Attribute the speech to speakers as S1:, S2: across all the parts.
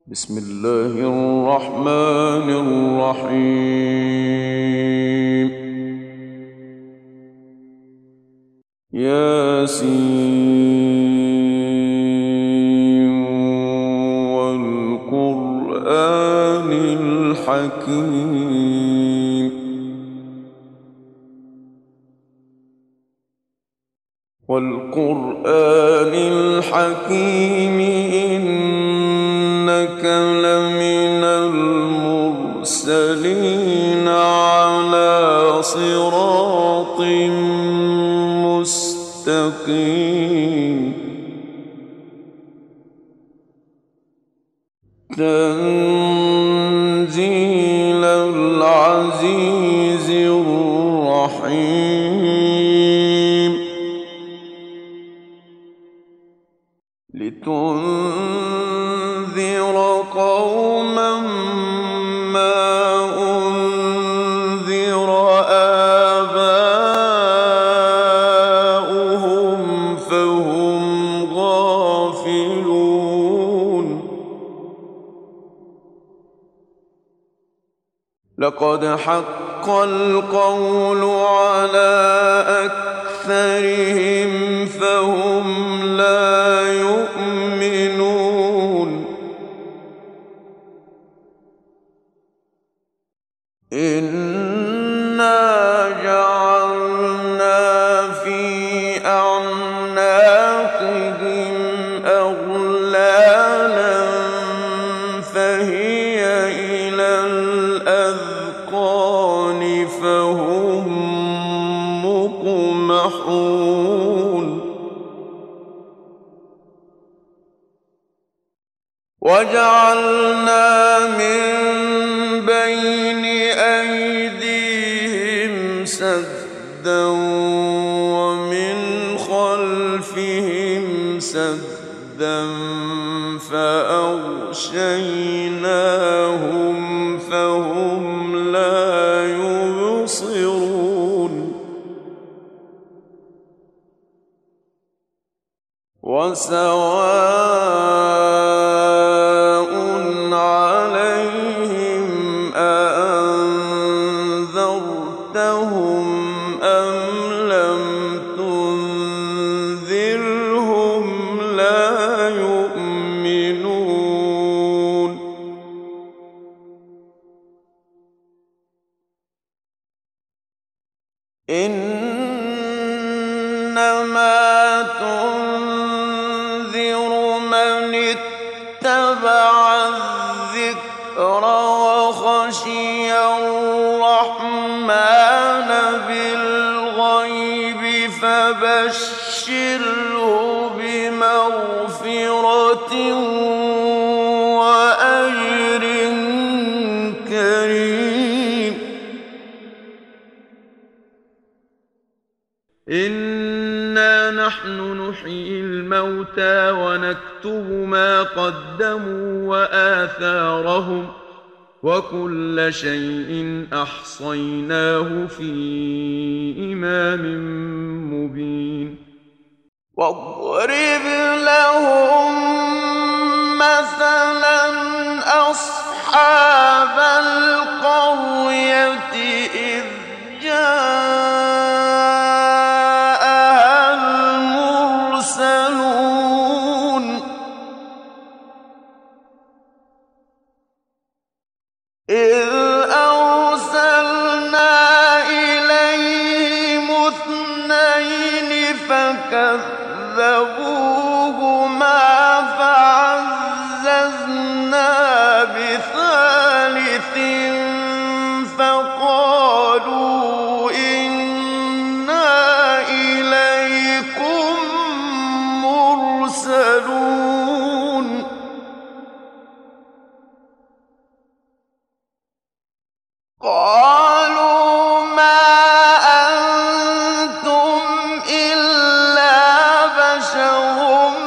S1: بسم الله الرحمن الرحيم. ياسين والقرآن الحكيم. والقرآن الحكيم إنك لمن المرسلين على صراط مستقيم. تنزيل العزيز الرحيم. لتنذر قوما ما أنذر آباؤهم فهم غافلون. لقد حق القول على أكثرهم فهم لا يؤمنون. إنا جعلنا في أعناقهم أغلالا فهي إلى الأذقان فهم مقمحون. وجعلنا من بين أيديهم سدا ومن خلفهم سدا فأغشيناهم فهم لا يبصرون. وسواء عليهم أأنذرتهم أم لم تنذرهم لا يؤمنون. إنما تنذر من اتبع الذكر وخشي الرحمن بالغيب فبشره بمغفرة وأجر كريم. إنا نحن نحيي الموتى ونكتب ما قدموا وآثارهم وكل شيء أحصيناه في إمام مبين. واضرب لهم مثلا أصحاب القرية إذ جاءها المرسلون. إذ أرسلنا إليهم اثنين فكذبوهما فعززنا بثالث فقالوا إنا إليكم مرسلون. قالوا ما أنتم إلا بشر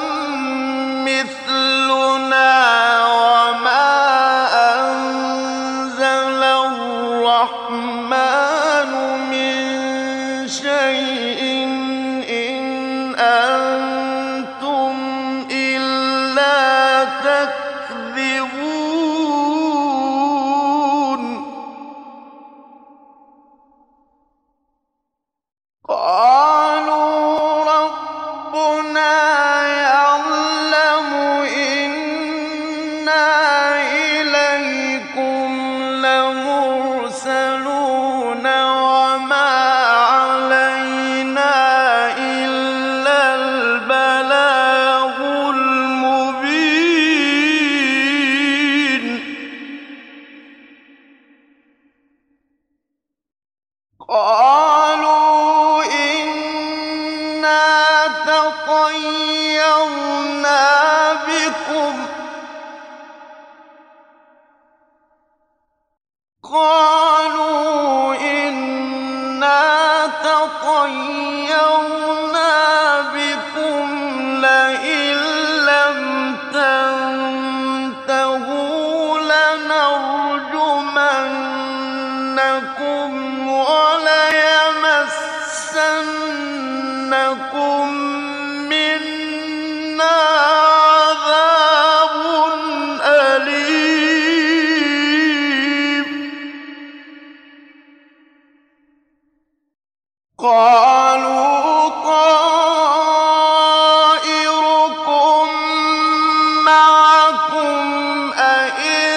S1: مثلنا وما أنزل الرحمن من شيء إن أنتم إلا تكذبون. إِلَيْكُمْ لَمُرْسَلُونَ وَمَا عَلَيْنَا إِلَّا الْبَلَاغُ الْمُبِينُ قَالُوا إِنَّا تَطَيَّرْنَا بِكُمْ ۖ لَئِن لَّمْ تَنتَهُوا لَنَرْجُمَنَّكُمْ وَلَيَمَسَّنَّكُم مِّنَّا عَذَابٌ أَلِيمٌ قَالُوا طَائِرُكُم مَّعَكُمْ ۚ أَئِن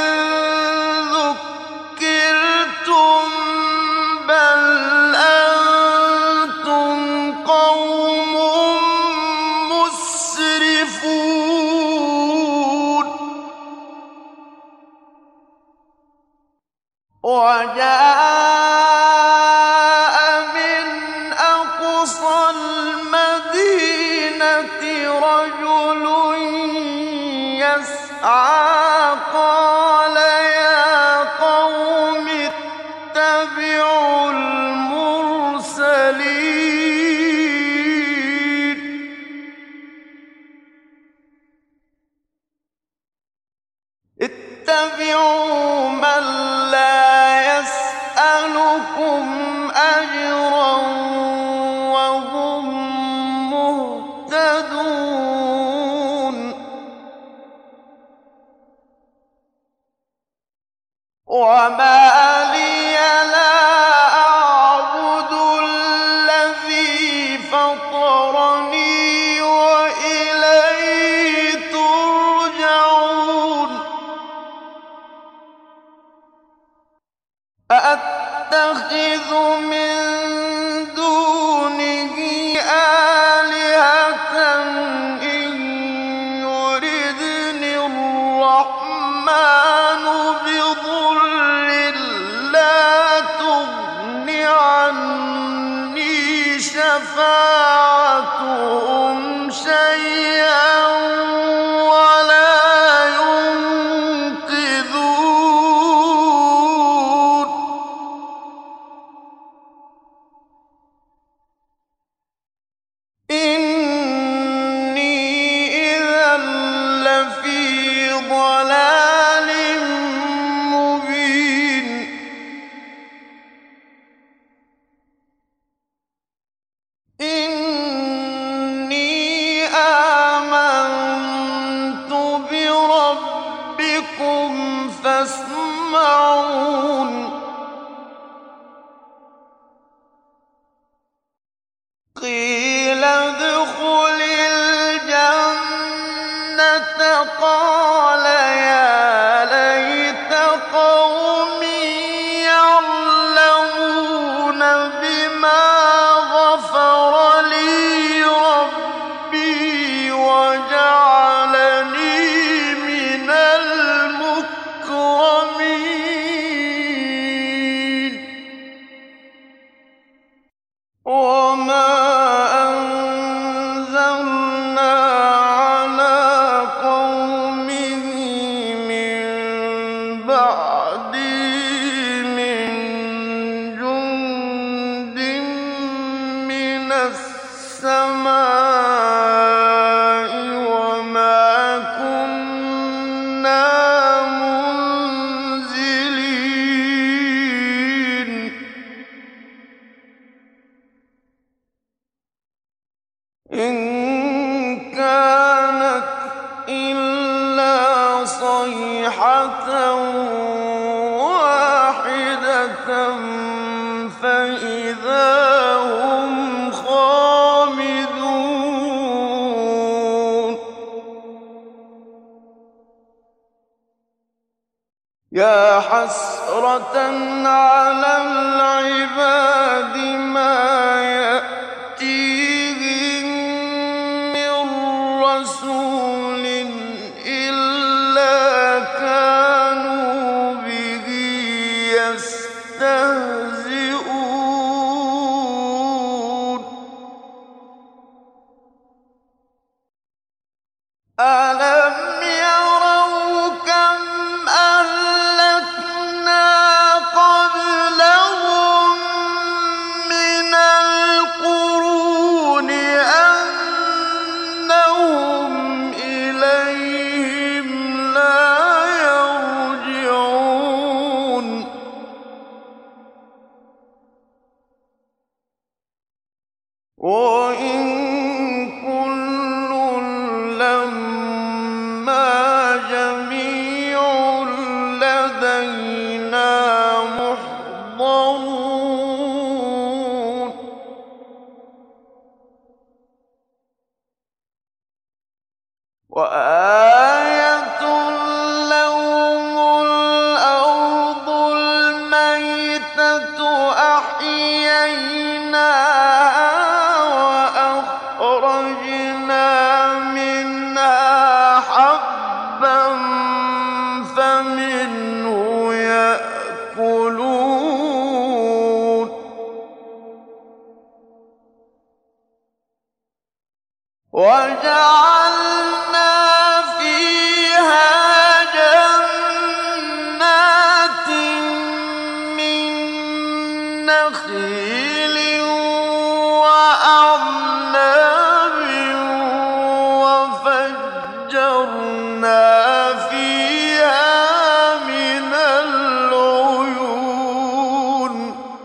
S1: ذُكِّرْتُم ۚ بَلْ أَنتُمْ قَوْمٌ مُّسْرِفُونَ وَجَاءَ مِنْ أَقْصَى الْمَدِينَةِ رَجُلٌ يَسْعَىٰ قَالَ يَا قَوْمِ اتَّبِعُوا الْمُرْسَلِينَ اتَّبِعُوا مَن لَّا يَسْأَلُكُمْ أَجْرًا وَهُم مُّهْتَدُونَ وَمَا لِيَ لَا أَعْبُدُ الَّذِي فَطَرَنِي وَإِلَيْهِ تُرْجَعُونَ أَأَتَّخِذُ مِن دُونِهِ آلِهَةً إِن يُرِدْنِ الرَّحْمَٰنُ بِضُرٍّ لَّا تُغْنِ عَنِّي شَفَاعَتُهُمْ شَيْئًا وَلَا يُنقِذُونِ إِنِّي إِذًا لَّفِي ضَلَالٍ مُّبِينٍ إِنِّي آمَنتُ بِرَبِّكُمْ فَاسْمَعُونِ قِيلَ ادْخُلِ الْجَنَّةَ قَالَ يَا لَيْتَ قَوْمِي يَعْلَمُونَ بِمَا غَفَرَ لِي رَبِّي وَجَعَلَنِي مِنَ الْمُكْرَمِينَ وَمَا أَنزَلْنَا عَلَىٰ قَوْمِهِ مِن بَعْدِهِ مِن جُندٍ مِّنَ السَّمَاءِ وَمَا كُنَّا مُنزِلِينَ إِن كَانَتْ إِلَّا صَيْحَةً وَاحِدَةً فَإِذَا هُمْ خَامِدُونَ يا حسرة على العباد ما يأتيهم من رسول إلا كانوا به يستهزئون ألم يروا كم أهلكنا قبلهم من القرون أنهم إليهم لا يرجعون وإن كل لما جميع لدينا محضرون وآية لهم الأرض الميتة أحييناها وأخرجنا منها حبا فمنه يأكلون وجعلنا فيها جنات من نخيل وأعناب وفجرنا فيها من العيون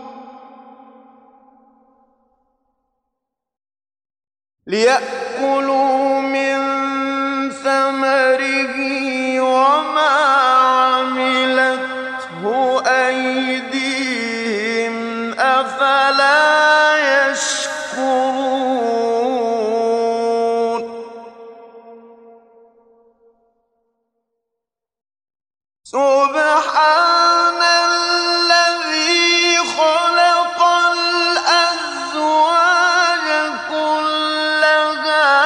S1: ليأكلوا من ثمره وما عملته أيديهم أفلا يشكرون سبحان الذي خلق الأزواج كلها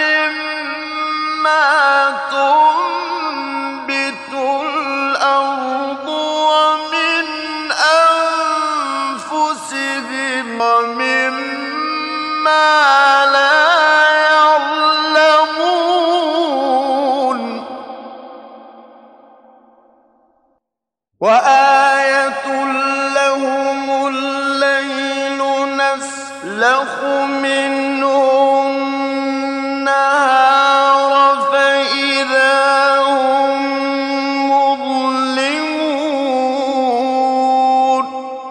S1: مما تنبت الأرض ومن أنفسهم ومما لا يعلمون وآية لهم الليل نسلخ منه النهار فإذا هم مظلمون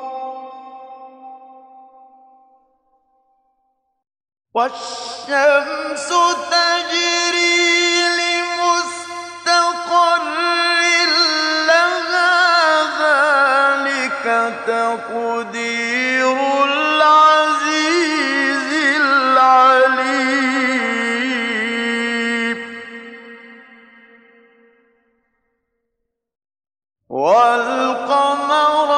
S1: والشمس تجري لمستقر لها ذلك تقدير العزيز العليم والقمر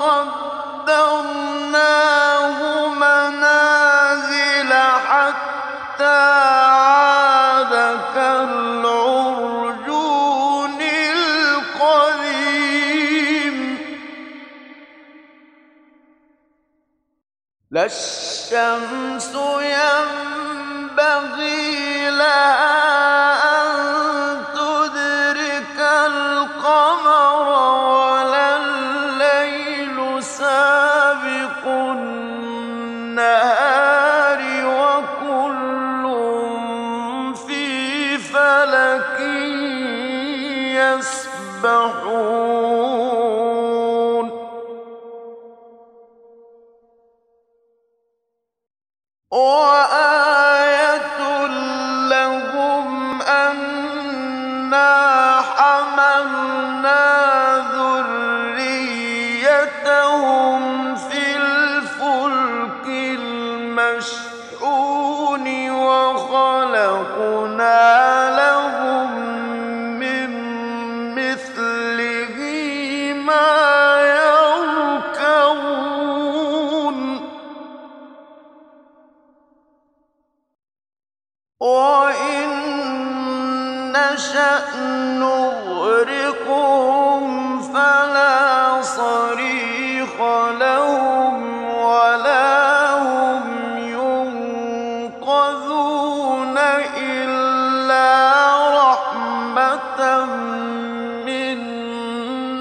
S1: قدرناه منازل حتى عاد كالعرجون القديم لا الشمس ينبغي لها أن تدرك القمر ولا الليل سابق النهار وكل في فلك يسبحون وآية لهم أنا حملنا ذريتهم في الفلك المشحون وخلقنا لهم من مثله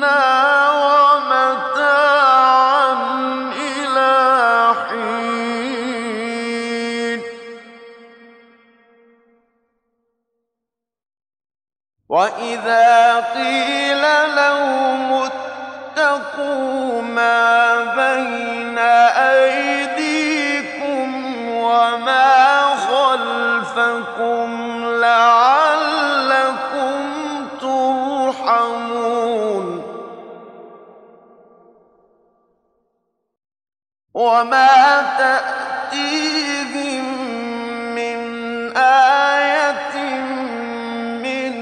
S1: ومتاعا إلى حين وإذا قيل لهم اتقوا ما بين أيديكم وما خلفكم لعلكم ترحمون وما تأتيهم من آية من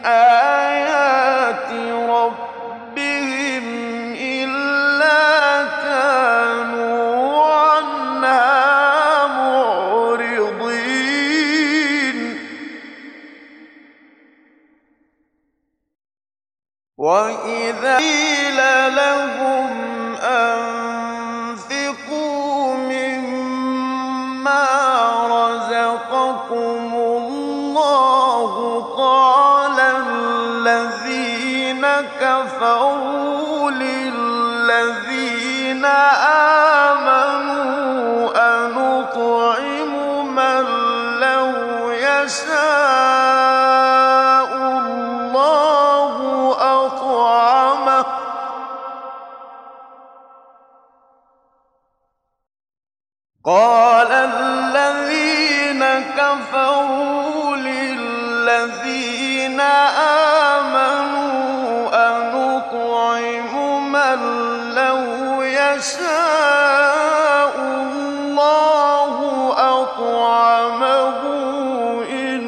S1: آيات ربهم إلا كانوا عنها معرضين وإذا قيل لهم أنفقوا مما رزقكم الله قال الذين كفروا للذين آمنوا أنطعم من لو يشاء الله أطعمه قال الذين كفروا للذين آمنوا أنطعم من لو يشاء الله أطعمه إن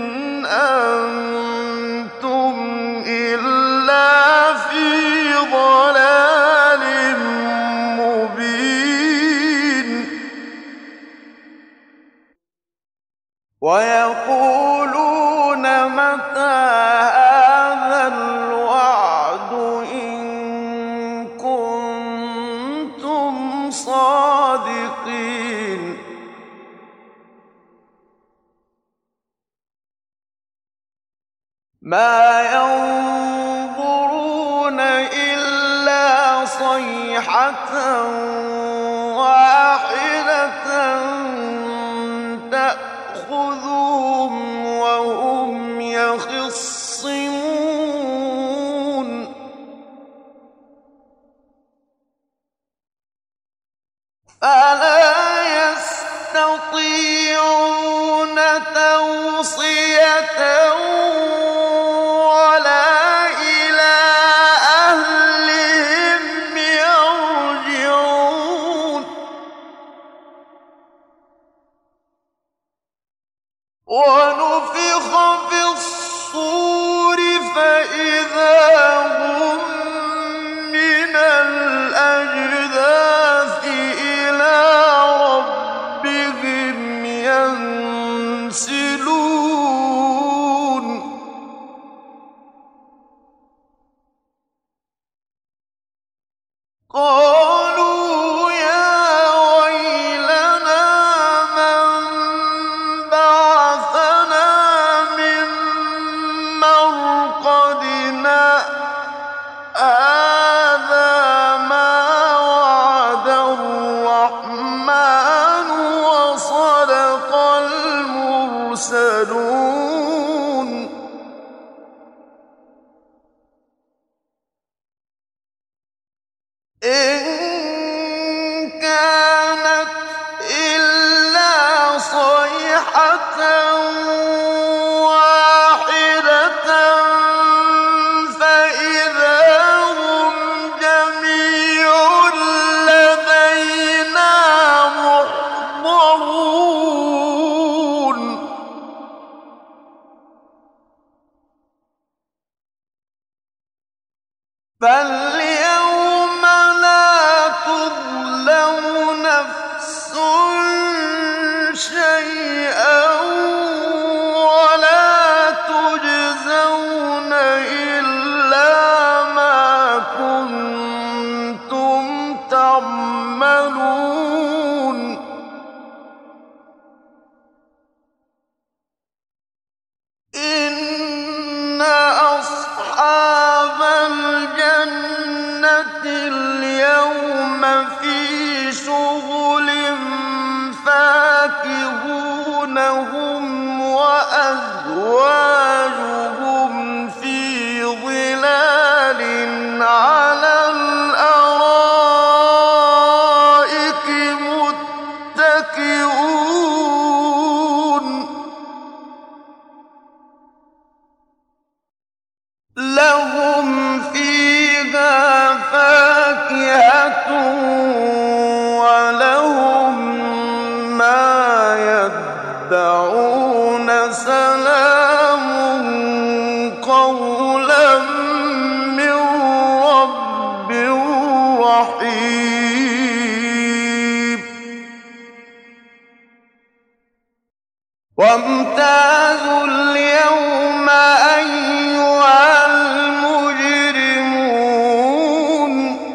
S1: أنتم إلا في ضلال مبين ويقولون متى هذا الوعد إن كنتم صادقين ما ينظرون إلا صيحة واحدة تأخذهم وهم يخصمون فلا يستطيعون توصية ولا إلى أهلهم يرجعون ونفخ في الصور فإذا هم من الأجداث إلى ربهم ينسلون قالوا يا ويلنا من بعثنا من مرقدنا هذا ما وعد الرحمن وصدق المرسلون إن كانت إلا صيحة واحدة فإذا هم جميع لدينا محضرون فاليوم لا تظلم نفس شيئا ولا تجزون إلا ما كنتم تعملون إن أصحاب الجنة ولهم ما يدعون سلام قولا من رب رحيم وامتازوا اليوم أيها المجرمون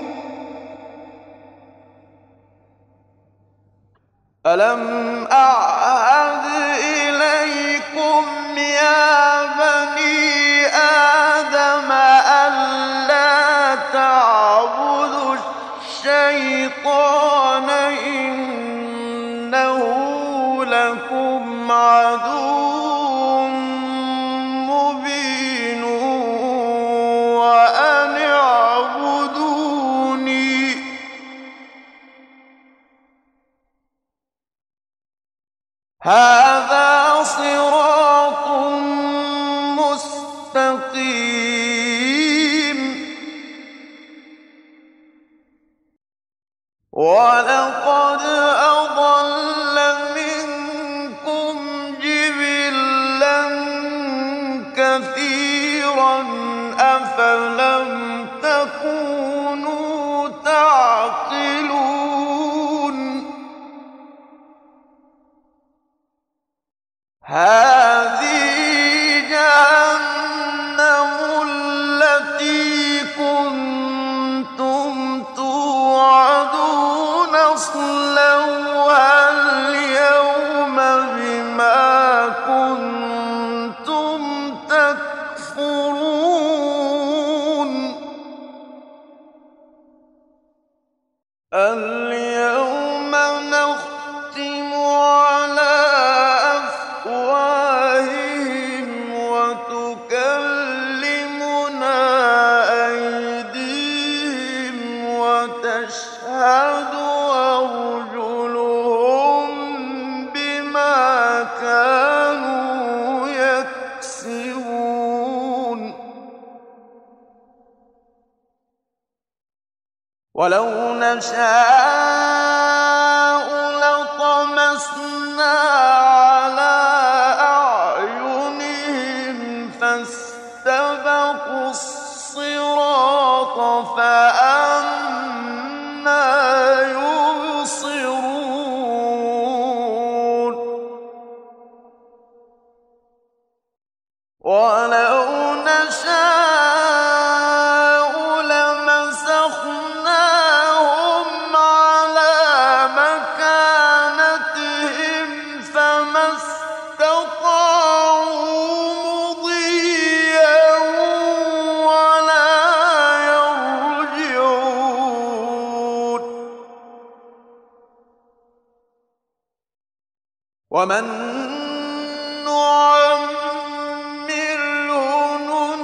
S1: ألم أعهد إليكم يا بني آدم ألا تعبدوا الشيطان إنه لكم عدو مبين وأن اعبدوني هذا صراط مستقيم ولقد أضل منكم جبلا كثيرا أفلم تكونوا تعقلون هذه جهنم التي كنتم توعدون اصلوها اليوم بما كنتم تكفرون اليوم نختم على أفواههم وتكلمنا أيديهم وتشهد أرجلهم بما كانوا يكسبون ولو نشاء لطمسنا على أعينهم فاستبقوا الصراط فأنى يبصرون ولو نشاء لمسخناهم على مكانتهم فما استطاعوا مضيا ولا يرجعون ومن نعمره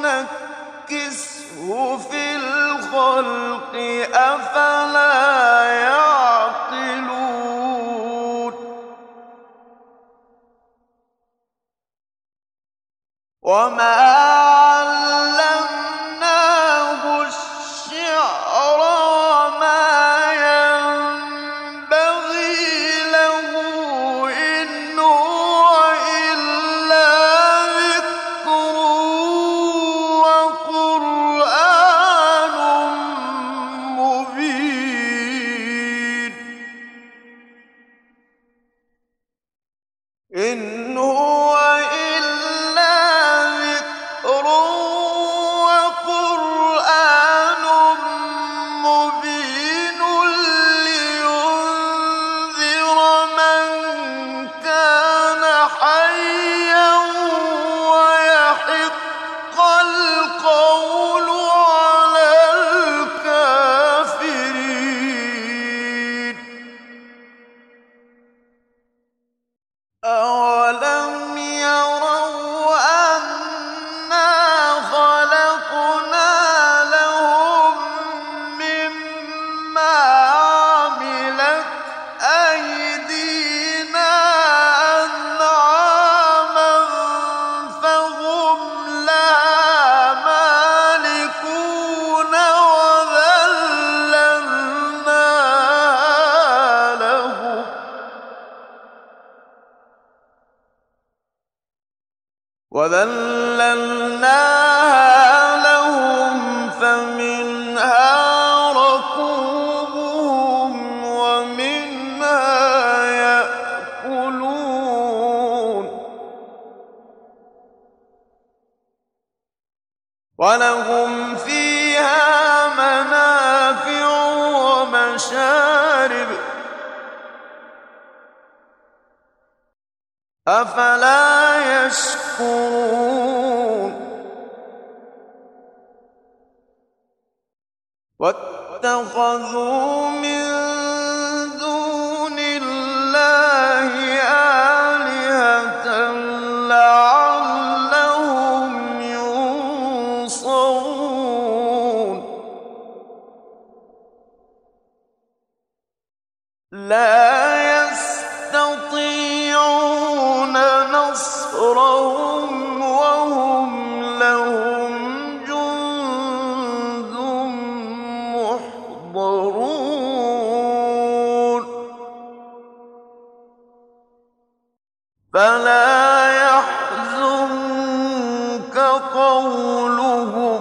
S1: ننكسه في الخلق أفلا يعقلون وما علمناه الشعر وما ينبغي له إن هو إلا ذكر وقرآن مبين وَذَلَّلْنَاهَا لَهُمْ فَمِنْهَا رَكُوبُهُمْ وَمِنْهَا يَأْكُلُونَ وَلَهُمْ فِيهَا مَنَافِعُ وَمَشَارِبُ أَفَلَا يَشْكُرُونَ وَاتَّخَذُوا مِن دُونِ اللَّهِ آلِهَةً لَّعَلَّهُمْ يُنصَرُونَ لَا يَسْتَطِيعُونَ نَصْرَهُمْ وَهُمْ لَهُمْ جُندٌ مُّحْضَرُونَ فَلَا يَحْزُنكَ قَوْلُهُمْ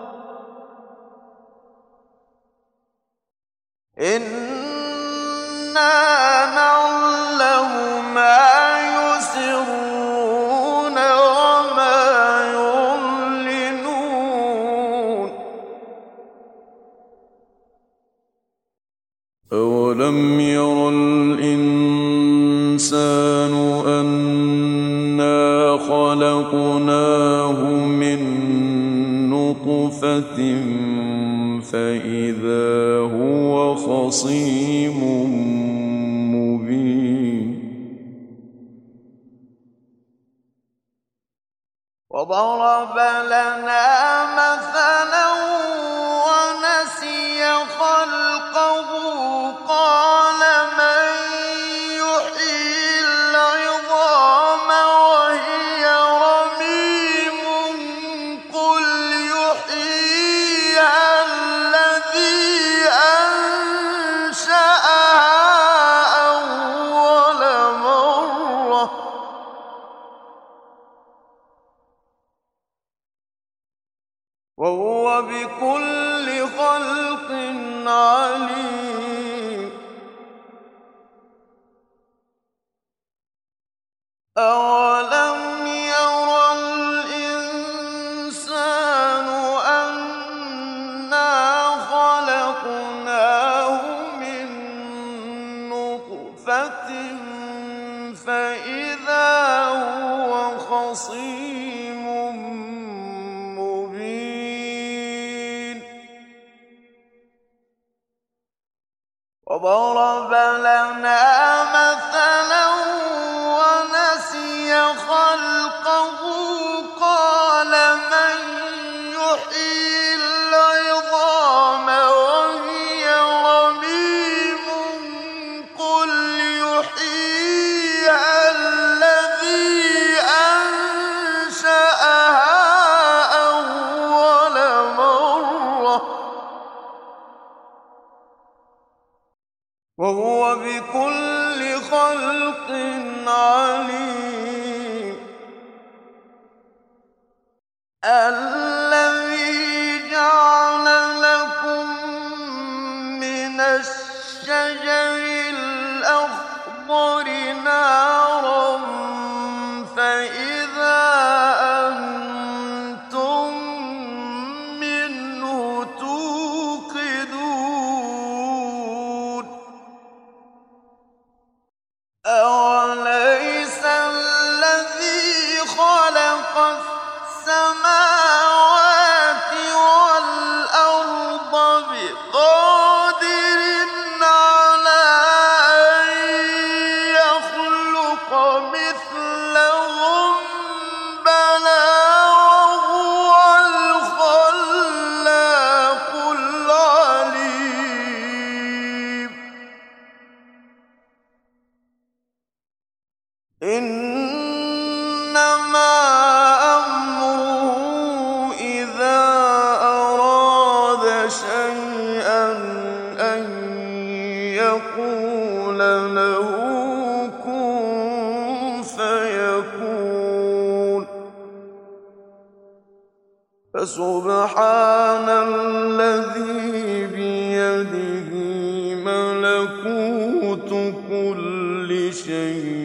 S1: إِنَّا نَعْلَمُ مَا يُسِرُّونَ وَمَا يُعْلِنُونَ أَوَلَمْ يَرَ الْإِنسَانُ أَنَّا خَلَقْنَاهُ مِن نُّطْفَةٍ فَإِذَا هُوَ خَصِيمٌ مُّبِينٌ وَضَرَبَ لَنَا مَثَلًا وَنَسِيَ خَلْقَهُ قَالَ مَن يُحْيِي الْعِظَامَ وَهِيَ رَمِيمٌ قُلْ يُحْيِيهَا الَّذِي أَنشَأَهَا أَوَّلَ مَرَّةٍ وَهُوَ بِكُلِّ خَلْقٍ عَلِيمٌ أَوَلَمْ يَرَ الْإِنسَانُ أَنَّا خَلَقْنَاهُ مِن نُّطْفَةٍ فَإِذَا هُوَ خَصِيمٌ مُّبِينٌ وَضَرَبَ لَنَا مَثَلًا وَنَسِيَ خَلْقَهُ قَالَ مَن يُحْيِي الْعِظَامَ وَهِيَ رَمِيمٌ قُلْ يُحْيِيهَا الَّذِي أَنشَأَهَا أَوَّلَ مَرَّةٍ وَهُوَ بِكُلِّ خَلْقٍ عَلِيمٌ الَّذِي جَعَلَ لَكُم مِّنَ الشَّجَرِ الْأَخْضَرِ نَارًا فَإِذَا أَنتُم مِّنْهُ تُوقِدُونَ أَوَلَيْسَ الَّذِي خَلَقَ السَّمَاوَاتِ فسبحان الذي بيده ملكوت كل شيء